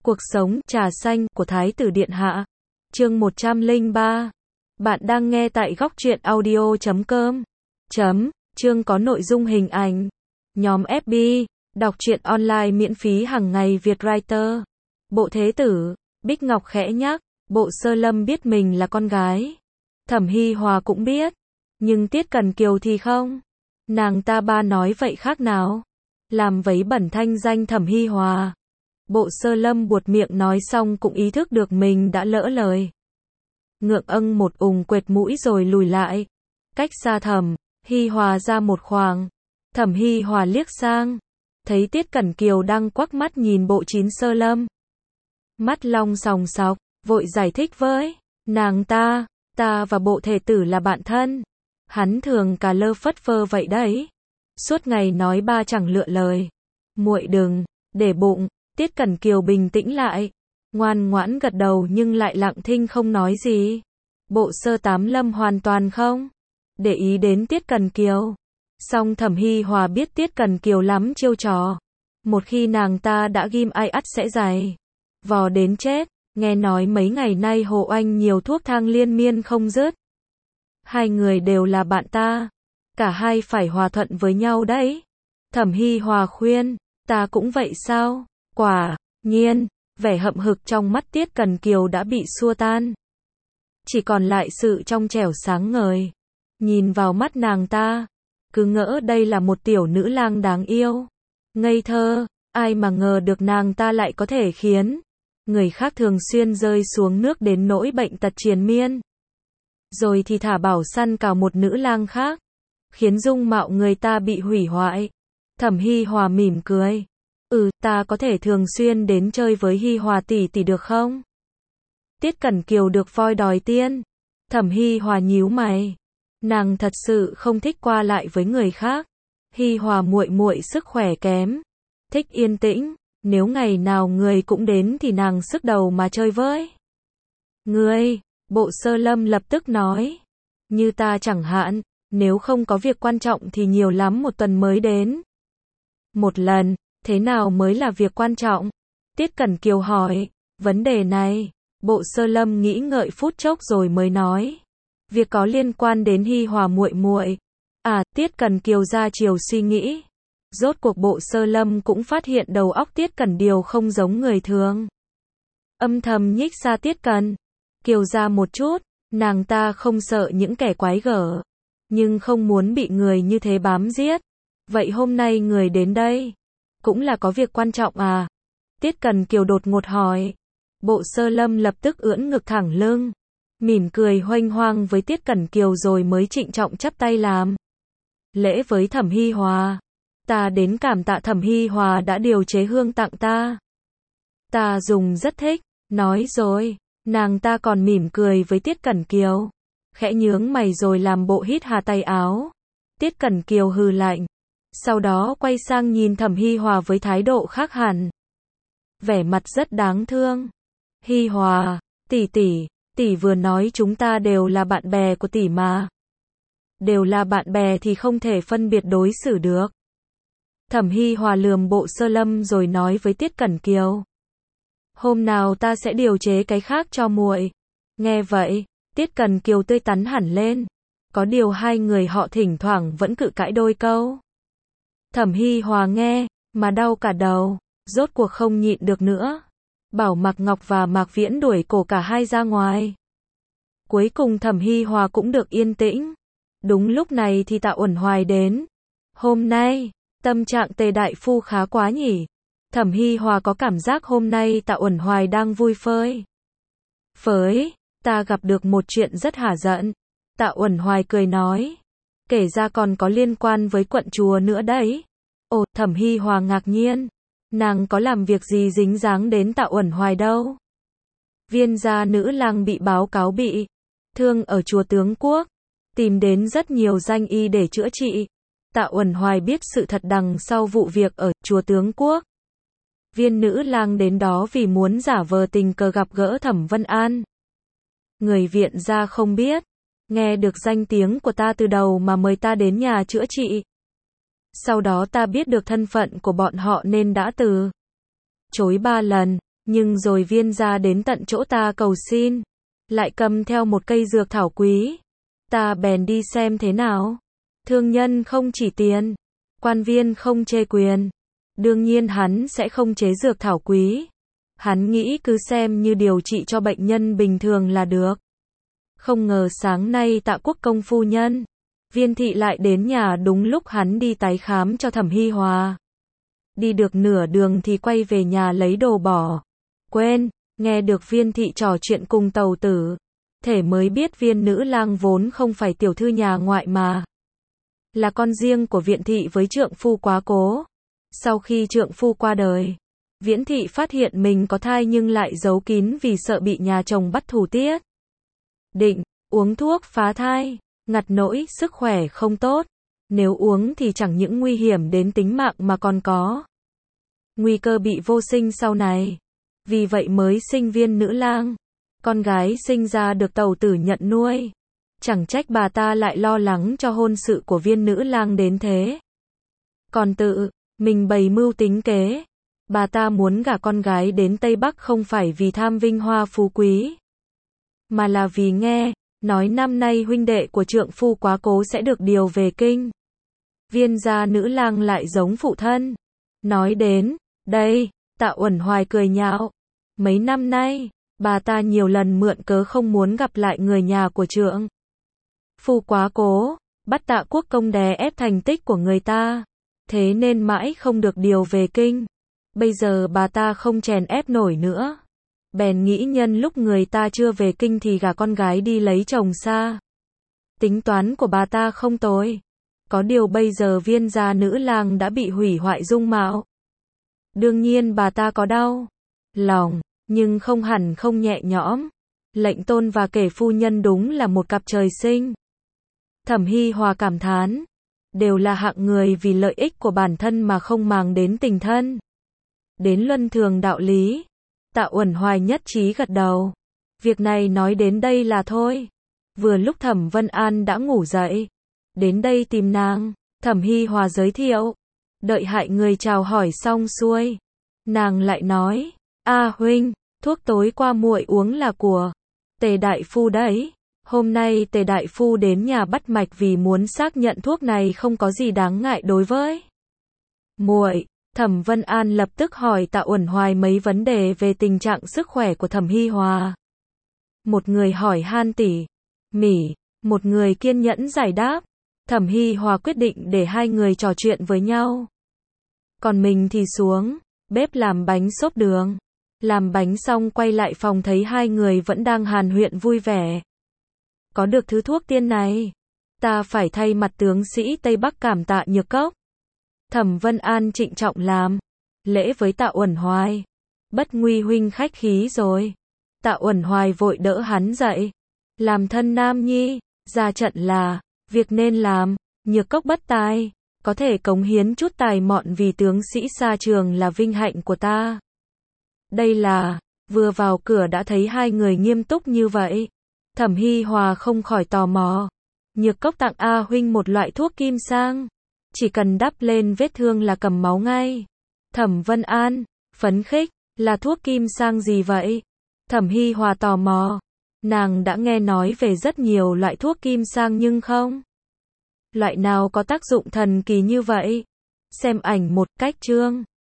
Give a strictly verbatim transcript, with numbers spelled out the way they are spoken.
Cuộc sống trà xanh của Thái tử Điện Hạ. Chương một trăm lẻ ba. Bạn đang nghe tại góc truyện audio chấm com. Chấm, chương có nội dung hình ảnh. Nhóm ép bê, đọc truyện online miễn phí hàng ngày Việt Writer. Bộ Thế Tử, Bích Ngọc khẽ nhắc, Bộ Sơ Lâm biết mình là con gái. Thẩm Hi Hòa cũng biết, nhưng Tiết Cẩn Kiều thì không. Nàng ta ba nói vậy khác nào? Làm vấy bẩn thanh danh Thẩm Hi Hòa. Bộ Sơ Lâm buột miệng nói xong cũng ý thức được mình đã lỡ lời. Ngượng âng một ùng quệt mũi rồi lùi lại. Cách xa Thẩm Hi Hòa ra một khoảng. Thẩm Hi Hòa liếc sang, thấy Tiết Cẩn Kiều đang quắc mắt nhìn Bộ Chín Sơ Lâm. Mắt long sòng sọc, vội giải thích với nàng ta, ta và Bộ Thể Tử là bạn thân. Hắn thường cà lơ phất phơ vậy đấy. Suốt ngày nói ba chẳng lựa lời. Muội đừng để bụng. Tiết Cẩn Kiều bình tĩnh lại, ngoan ngoãn gật đầu nhưng lại lặng thinh không nói gì. Bộ Sơ Tám Lâm hoàn toàn không để ý đến Tiết Cẩn Kiều. Song Thẩm Hi Hòa biết Tiết Cẩn Kiều lắm chiêu trò. Một khi nàng ta đã ghim ai ắt sẽ dày vò đến chết. Nghe nói mấy ngày nay Hồ Oanh nhiều thuốc thang liên miên không dứt. Hai người đều là bạn ta, cả hai phải hòa thuận với nhau đấy. Thẩm Hi Hòa khuyên, ta cũng vậy sao? Quả nhiên, vẻ hậm hực trong mắt Tiết Cẩn Kiều đã bị xua tan. Chỉ còn lại sự trong trẻo sáng ngời. Nhìn vào mắt nàng ta, cứ ngỡ đây là một tiểu nữ lang đáng yêu. Ngây thơ, ai mà ngờ được nàng ta lại có thể khiến người khác thường xuyên rơi xuống nước đến nỗi bệnh tật triền miên. Rồi thì thả bảo săn cào một nữ lang khác, khiến dung mạo người ta bị hủy hoại. Thẩm Hi Hòa mỉm cười. Ừ, ta có thể thường xuyên đến chơi với Hi Hòa tỷ tỷ được không? Tiết Cẩn Kiều được voi đòi tiên. Thẩm Hi Hòa nhíu mày. Nàng thật sự không thích qua lại với người khác. Hi Hòa muội muội sức khỏe kém, thích yên tĩnh, nếu ngày nào người cũng đến thì nàng sức đầu mà chơi với. Ngươi, Bộ Sơ Lâm lập tức nói. Như ta chẳng hạn, nếu không có việc quan trọng thì nhiều lắm một tuần mới đến một lần. Thế nào mới là việc quan trọng? Tiết Cẩn Kiều hỏi. Vấn đề này, Bộ Sơ Lâm nghĩ ngợi phút chốc rồi mới nói. Việc có liên quan đến Hi Hòa muội muội. À, Tiết Cẩn Kiều ra chiều suy nghĩ. Rốt cuộc Bộ Sơ Lâm cũng phát hiện đầu óc Tiết Cẩn Kiều không giống người thường. Âm thầm nhích xa Tiết Cẩn Kiều ra một chút, nàng ta không sợ những kẻ quái gở, nhưng không muốn bị người như thế bám giết. Vậy hôm nay người đến đây cũng là có việc quan trọng à? Tiết Cẩn Kiều đột ngột hỏi. Bộ Sơ Lâm lập tức ưỡn ngực thẳng lưng, mỉm cười hoanh hoang với Tiết Cẩn Kiều rồi mới trịnh trọng chắp tay làm lễ với Thẩm Hi Hòa. Ta đến cảm tạ Thẩm Hi Hòa đã điều chế hương tặng ta. Ta dùng rất thích. Nói rồi, nàng ta còn mỉm cười với Tiết Cẩn Kiều, khẽ nhướng mày rồi làm bộ hít hà tay áo. Tiết Cẩn Kiều hừ lạnh, sau đó quay sang nhìn Thẩm Hi Hòa với thái độ khác hẳn, vẻ mặt rất đáng thương. Hi Hòa, tỷ tỷ, tỷ vừa nói chúng ta đều là bạn bè của tỷ mà. Đều là bạn bè thì không thể phân biệt đối xử được. Thẩm Hi Hòa lườm Bộ Sơ Lâm rồi nói với Tiết Cẩn Kiều. Hôm nào ta sẽ điều chế cái khác cho muội. Nghe vậy, Tiết Cẩn Kiều tươi tắn hẳn lên. Có điều hai người họ thỉnh thoảng vẫn cự cãi đôi câu. Thẩm Hi Hòa nghe mà đau cả đầu, rốt cuộc không nhịn được nữa, bảo Mạc Ngọc và Mạc Viễn đuổi cổ cả hai ra ngoài. Cuối cùng Thẩm Hi Hòa cũng được yên tĩnh. Đúng lúc này thì Tạ Uẩn Hoài đến. Hôm nay, tâm trạng Tề đại phu khá quá nhỉ? Thẩm Hi Hòa có cảm giác hôm nay Tạ Uẩn Hoài đang vui phơi phới. Ta gặp được một chuyện rất hả giận. Tạ Uẩn Hoài cười nói. Kể ra còn có liên quan với quận chùa nữa đấy. Ồ, Thẩm Hi Hòa ngạc nhiên. Nàng có làm việc gì dính dáng đến Tạ Uẩn Hoài đâu. Viên gia nữ lang bị báo cáo bị thương ở chùa Tướng Quốc, tìm đến rất nhiều danh y để chữa trị. Tạ Uẩn Hoài biết sự thật đằng sau vụ việc ở chùa Tướng Quốc. Viên nữ lang đến đó vì muốn giả vờ tình cờ gặp gỡ Thẩm Vân An. Người viện gia không biết, nghe được danh tiếng của ta từ đầu mà mời ta đến nhà chữa trị. Sau đó ta biết được thân phận của bọn họ nên đã từ chối ba lần. Nhưng rồi Viên gia đến tận chỗ ta cầu xin, lại cầm theo một cây dược thảo quý. Ta bèn đi xem thế nào. Thương nhân không chỉ tiền, quan viên không chê quyền. Đương nhiên hắn sẽ không chế dược thảo quý. Hắn nghĩ cứ xem như điều trị cho bệnh nhân bình thường là được. Không ngờ sáng nay Tạ Quốc công phu nhân, Viên thị lại đến nhà đúng lúc hắn đi tái khám cho Thẩm Hi Hòa. Đi được nửa đường thì quay về nhà lấy đồ bỏ. Quên, nghe được Viên thị trò chuyện cùng tàu tử. Thể mới biết Viên nữ lang vốn không phải tiểu thư nhà ngoại mà là con riêng của Viện thị với trượng phu quá cố. Sau khi trượng phu qua đời, Viễn thị phát hiện mình có thai nhưng lại giấu kín vì sợ bị nhà chồng bắt thủ tiết. Định, uống thuốc phá thai, ngặt nỗi sức khỏe không tốt. Nếu uống thì chẳng những nguy hiểm đến tính mạng mà còn có nguy cơ bị vô sinh sau này. Vì vậy mới sinh Viên nữ lang. Con gái sinh ra được tàu tử nhận nuôi. Chẳng trách bà ta lại lo lắng cho hôn sự của Viên nữ lang đến thế. Còn tự mình bày mưu tính kế. Bà ta muốn gả con gái đến Tây Bắc không phải vì tham vinh hoa phú quý, mà là vì nghe nói năm nay huynh đệ của trượng phu quá cố sẽ được điều về kinh. Viên gia nữ lang lại giống phụ thân. Nói đến đây, Tạ Uẩn Hoài cười nhạo. Mấy năm nay, bà ta nhiều lần mượn cớ không muốn gặp lại người nhà của trượng phu quá cố, bắt Tạ Quốc công đè ép thành tích của người ta, thế nên mãi không được điều về kinh. Bây giờ bà ta không chèn ép nổi nữa, bèn nghĩ nhân lúc người ta chưa về kinh thì gả con gái đi lấy chồng xa. Tính toán của bà ta không tồi. Có điều bây giờ Viên gia nữ lang đã bị hủy hoại dung mạo. Đương nhiên bà ta có đau lòng, nhưng không hẳn không nhẹ nhõm. Lệnh tôn và kể phu nhân đúng là một cặp trời sinh. Thẩm Hi Hòa cảm thán, đều là hạng người vì lợi ích của bản thân mà không màng đến tình thân, đến luân thường đạo lý. Tạ Uẩn Hoài nhất trí gật đầu. Việc này nói đến đây là thôi. Vừa lúc Thẩm Vân An đã ngủ dậy, đến đây tìm nàng. Thẩm Hi Hòa giới thiệu. Đợi hại người chào hỏi xong xuôi, nàng lại nói, a huynh, thuốc tối qua muội uống là của Tề đại phu đấy. Hôm nay Tề đại phu đến nhà bắt mạch vì muốn xác nhận thuốc này không có gì đáng ngại đối với muội. Thẩm Vân An lập tức hỏi Tạ Uẩn Hoài mấy vấn đề về tình trạng sức khỏe của Thẩm Hi Hòa. Một người hỏi han tỉ mỉ, một người kiên nhẫn giải đáp. Thẩm Hi Hòa quyết định để hai người trò chuyện với nhau. Còn mình thì xuống bếp làm bánh xốp đường. Làm bánh xong quay lại phòng thấy hai người vẫn đang hàn huyên vui vẻ. Có được thứ thuốc tiên này, ta phải thay mặt tướng sĩ Tây Bắc cảm tạ Nhược Cốc. Thẩm Vân An trịnh trọng làm lễ với Tạ Uẩn Hoài. Bất nguy huynh khách khí rồi. Tạ Uẩn Hoài vội đỡ hắn dậy. Làm thân nam nhi, ra trận là việc nên làm. Nhược Cốc bất tài, có thể cống hiến chút tài mọn vì tướng sĩ xa trường là vinh hạnh của ta. Đây là, vừa vào cửa đã thấy hai người nghiêm túc như vậy. Thẩm Hi Hòa không khỏi tò mò. Nhược Cốc tặng A huynh một loại thuốc kim sang, chỉ cần đắp lên vết thương là cầm máu ngay. Thẩm Vân An phấn khích, là thuốc kim sang gì vậy? Thẩm Hi Hòa tò mò. Nàng đã nghe nói về rất nhiều loại thuốc kim sang nhưng không loại nào có tác dụng thần kỳ như vậy. Xem ảnh một cách chương.